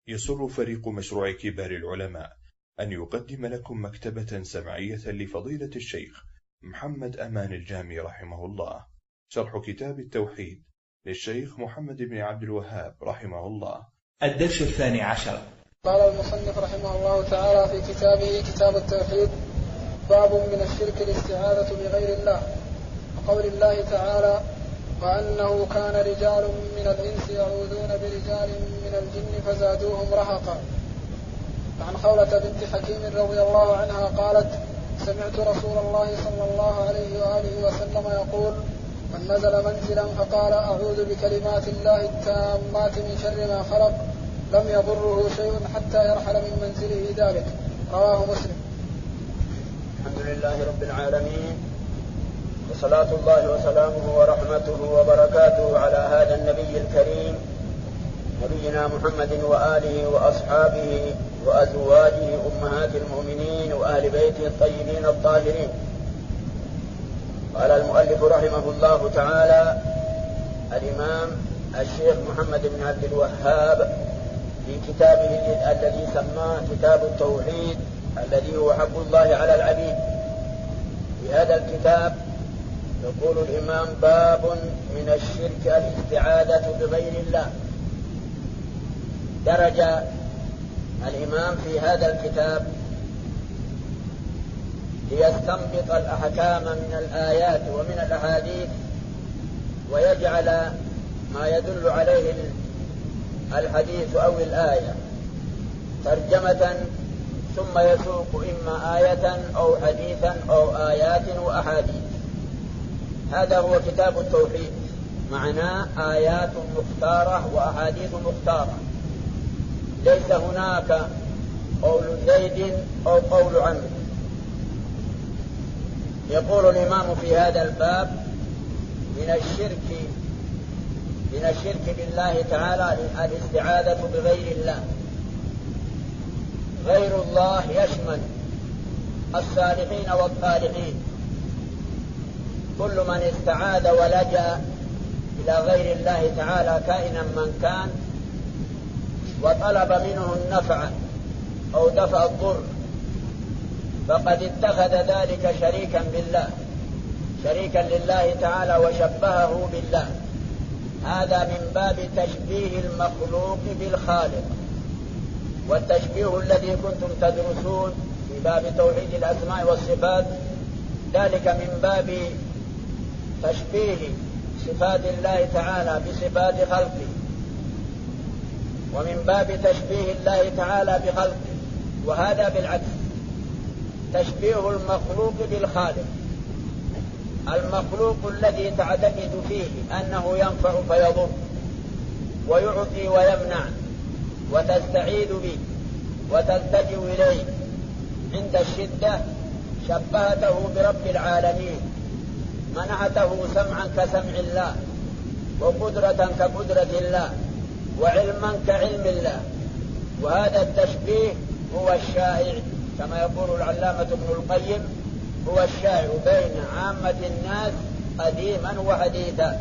يسر فريق مشروع كبار العلماء أن يقدم لكم مكتبة سمعية لفضيلة الشيخ محمد أمان الجامي رحمه الله، شرح كتاب التوحيد للشيخ محمد بن عبد الوهاب رحمه الله. الدرس 12. قال المصنف رحمه الله تعالى في كتابه كتاب التوحيد: باب من الشرك الاستعاذة بغير الله، وقول الله تعالى: وأنه كان رجال من الإنس يعوذون برجال من الجن فزادوهم رهقا. عن خولة بنت حكيم رضي الله عنها قالت: سمعت رسول الله صلى الله عليه وآله وسلم يقول: من نزل منزلا فقال أعوذ بكلمات الله التامات من شر ما خلق لم يضره شيء حتى يرحل من منزله ذلك. رواه مسلم. الحمد لله رب العالمين، وصلاة الله وسلامه ورحمته وبركاته على هذا النبي الكريم نبينا محمد وآله وأصحابه وأزواجه أمهات المؤمنين وأهل بيته الطيبين الطاهرين. قال المؤلف رحمه الله تعالى الإمام الشيخ محمد بن عبد الوهاب في كتابه الذي سماه كتاب التوحيد الذي هو حق الله على العبيد. في هذا الكتاب يقول الإمام: باب من الشرك الاستعاذة بغير الله. درج الإمام في هذا الكتاب ليستنبط الأحكام من الآيات ومن الأحاديث، ويجعل ما يدل عليه الحديث أو الآية ترجمة، ثم يسوق إما آية أو حديثا أو آيات وأحاديث. هذا هو كتاب التوحيد، معناه آيات مختارة وأحاديث مختارة، ليس هناك قول زيد أو قول عمرو. يقول الإمام في هذا الباب: من الشرك بالله تعالى الاستعاذة بغير الله. غير الله يشمل الصالحين والطالحين، كل من استعاذ ولجأ إلى غير الله تعالى كائنا من كان وطلب منه النفع أو دفع الضر، فقد اتخذ ذلك شريكا بالله، شريكا لله تعالى وشبهه بالله. هذا من باب تشبيه المخلوق بالخالق، والتشبيه الذي كنتم تدرسون في باب توحيد الأسماء والصفات ذلك من باب تشبيه صفات الله تعالى بصفات خلقه، ومن باب تشبيه الله تعالى بخلقه، وهذا بالعكس، تشبيه المخلوق بالخالق. المخلوق الذي تعتقد فيه أنه ينفع فيضر ويعطي ويمنع وتستعيذ به وتلتجئ إليه عند الشدة، شبهته برب العالمين، منعته سمعا كسمع الله، وقدرة كقدرة الله، وعلما كعلم الله. وهذا التشبيه هو الشائع، كما يقول العلامة ابن القيم: هو الشائع بين عامة الناس قديما وحديثا.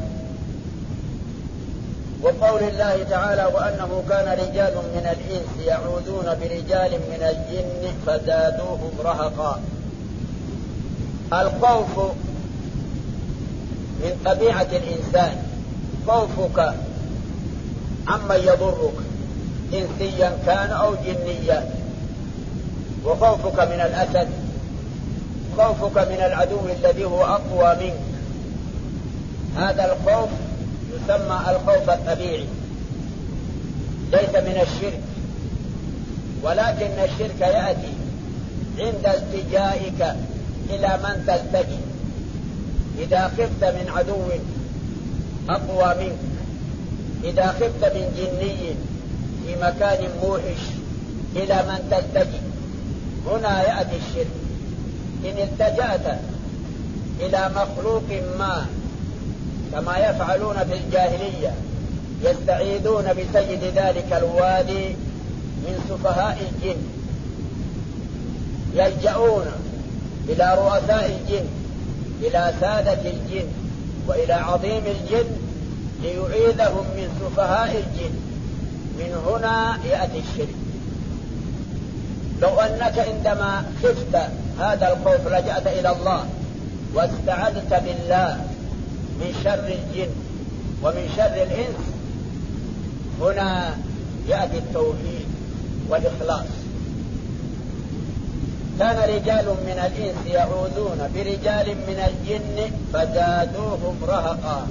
وقول الله تعالى: وأنه كان رجال من الإنس يعوذون برجال من الجن فزادوهم رهقا. الخوف من طبيعة الإنسان، خوفك عمن يضرك إنسيا كان أو جنيا، وخوفك من الأسد، خوفك من العدو الذي هو أقوى منك. هذا الخوف يسمى الخوف الطبيعي، ليس من الشرك، ولكن الشرك يأتي عند التجائك إلى من تلتجئ. إذا خفت من عدو أقوى منك، إذا خفت من جني في مكان موحش إلى من تلتجئ، هنا يأتي الشرك. إن التجأت إلى مخلوق ما كما يفعلون في الجاهلية، يستعيذون بسيد ذلك الوادي من سفهاء الجن، يلجؤون إلى رؤساء الجن، إلى سادة الجن، وإلى عظيم الجن ليعيذهم من سفهاء الجن. من هنا يأتي الشرك. لو أنك عندما خفت هذا الخوف لجأت إلى الله واستعذت بالله من شر الجن ومن شر الإنس، هنا يأتي التوحيد والإخلاص. كان رجال من الإنس يعوذون برجال من الجن فزادوهم رهقا.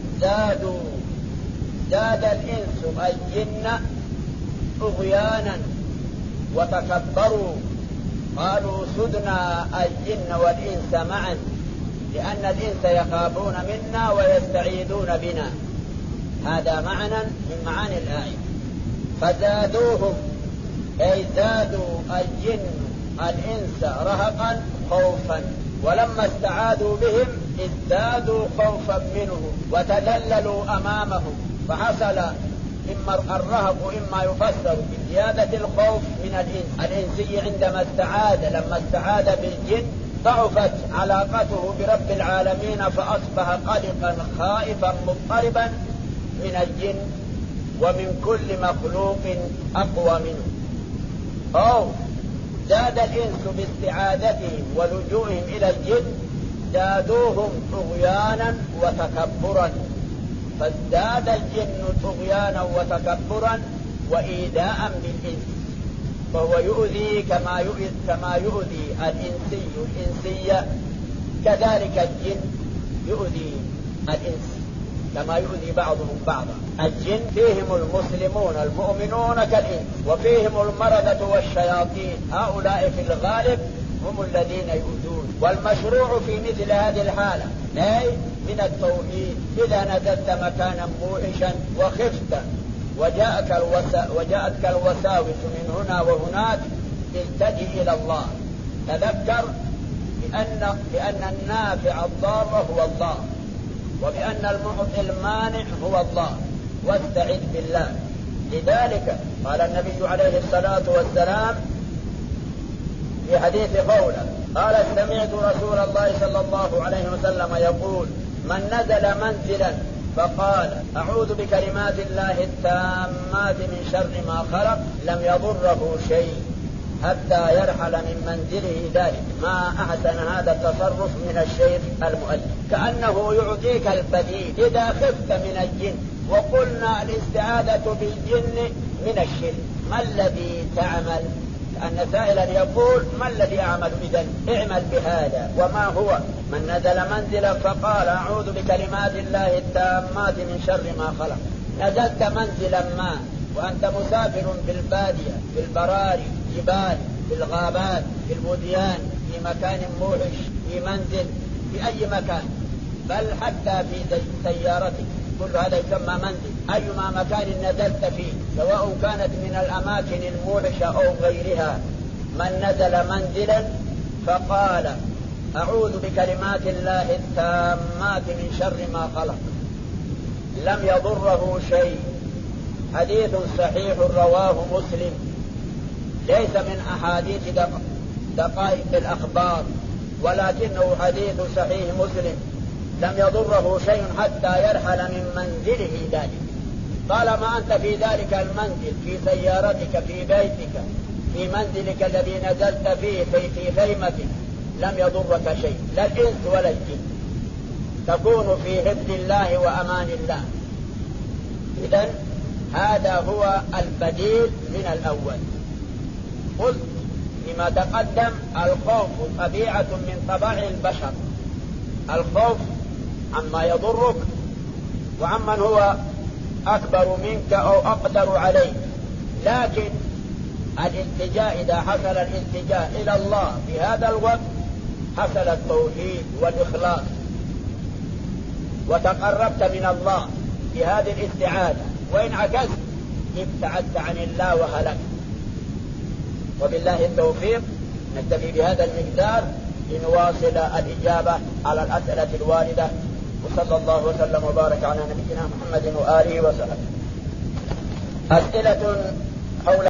زاد الإنس الجن طغيانا وتكبروا، قالوا سدنا الجن والإنس معا، لأن الإنس يخافون منا ويستعيذون بنا. هذا معنى من معاني الآية. فزادوهم أي زادوا الجن الإنس رهقا خوفا، ولما استعاذوا بهم ازدادوا خوفا منه وتذللوا أمامهم، فحصل إما الرهق إما يفسر بزيادة الخوف من الإنسي عندما لما استعاذ بالجن ضعفت علاقته برب العالمين، فأصبح قلقا خائفا مضطربا من الجن ومن كل مخلوق أقوى منه. أو زاد الإنس باستعاذتهم ولجوئهم إلى الجن، زادوهم طغيانا وتكبرا، فازداد الجن طغيانا وتكبرا وإيذاء بالإنس، فهو يؤذي كما يؤذي الإنسي الإنسية، كذلك الجن يؤذي الإنس كما يؤذي بعضهم بعضا. الجن فيهم المسلمون المؤمنون كالإنس، وفيهم المردة والشياطين، هؤلاء في الغالب هم الذين يؤذون. والمشروع في مثل هذه الحالة أي من التوحيد، إذا نزلت مكانا موحشا وخفت وجاءتك الوساوس من هنا وهناك، التجئ إلى الله، تذكر بأن النافع الضار هو الله، وبأن المعطي المانع هو الله، واستعذ بالله. لذلك قال النبي عليه الصلاة والسلام في حديث قوله قال سمعت رسول الله صلى الله عليه وسلم يقول من نزل منزلا فقال أعوذ بكلمات الله التامات من شر ما خلق لم يضره شيء حتى يرحل من منزله ذلك. ما أحسن هذا التصرف من الشيخ المؤلف، كأنه يعطيك البديل إذا خفت من الجن. وقلنا الاستعاذة بالجن من الشرك. ما الذي تعمل؟ أن سائلا يقول ما الذي أعمل؟ إذن اعمل بهذا. وما هو؟ من نزل منزلا فقال أعوذ بكلمات الله التامات من شر ما خلق. نزلت منزلا ما وأنت مسافر بالبادية، في البراري، جبال، في الغابات، في الوديان، في مكان موحش، في منزل، في أي مكان، بل حتى في سيارتك، كل هذا يسمى منزل. أيما مكان نزلت فيه سواء كانت من الأماكن الموحشة أو غيرها، من نزل منزلا فقال أعوذ بكلمات الله التامات من شر ما خلق لم يضره شيء. حديث صحيح رواه مسلم، ليس من أحاديث دقائق الأخبار، ولكنه حديث صحيح مسلم. لم يضره شيء حتى يرحل من منزله ذلك. طالما أنت في ذلك المنزل، في سيارتك، في بيتك، في منزلك الذي نزلت فيه، في خيمتك، لم يضرك شيء، لا الإنس ولا الجن، تكون في حفظ الله وأمان الله. إذن هذا هو البديل من الأول. قلت لما تقدم الخوف طبيعة من طبائع البشر، الخوف عما يضرك وعمن هو أكبر منك أو أقدر عليك. لكن الالتجاء إذا حصل الالتجاء إلى الله في هذا الوقت حصل التوحيد والإخلاص، وتقربت من الله بهذه الاستعاذة. وإن عكست ابتعدت عن الله وهلكت. وبالله التوفيق. نكتفي بهذا المقدار لنواصل الإجابة على الأسئلة الواردة. وصلى الله وسلم وبارك على نبينا محمد وآله وسلم. أسئلة حول